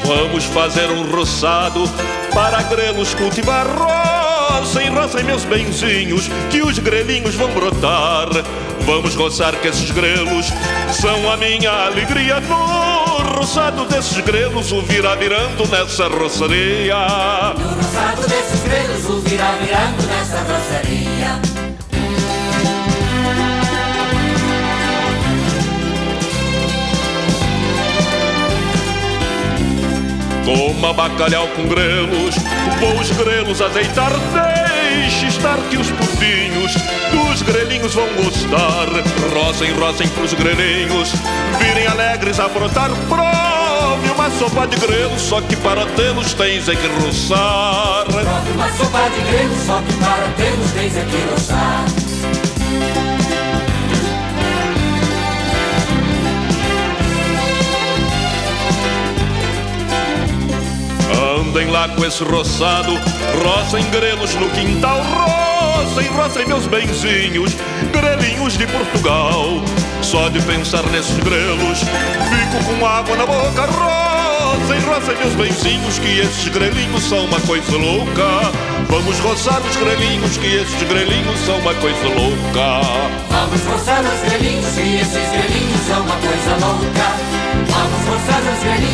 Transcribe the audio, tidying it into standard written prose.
Vamos fazer um roçado para grelos cultivar. Rocem, rocem meus benzinhos, que os grelinhos vão brotar. Vamos roçar que esses grelos são a minha alegria. No roçado desses grelos o virá virando nessa roçaria. No roçado desses grelos o virá virando nessa roçaria. Coma bacalhau com grelos, vou os grelos azeitar. Deixe estar que os putinhos dos grelinhos vão gostar. Rocem, rocem pros grelinhos virem alegres a brotar. Prove uma sopa de grelos, só que para tê-los tens é que roçar. Prove uma sopa de grelos, só que para tê-los tens é que roçar. Andem lá com esse roçado, rocem grelos no quintal. Rocem, rocem meus benzinhos, grelinhos de Portugal. Só de pensar nesses grelos, fico com água na boca. Rocem, rocem meus benzinhos, que esses grelinhos são uma coisa louca. Vamos roçar os grelinhos, que esses grelinhos são uma coisa louca. Vamos roçar os grelinhos, que esses grelinhos são uma coisa louca. Vamos roçar os grelinhos.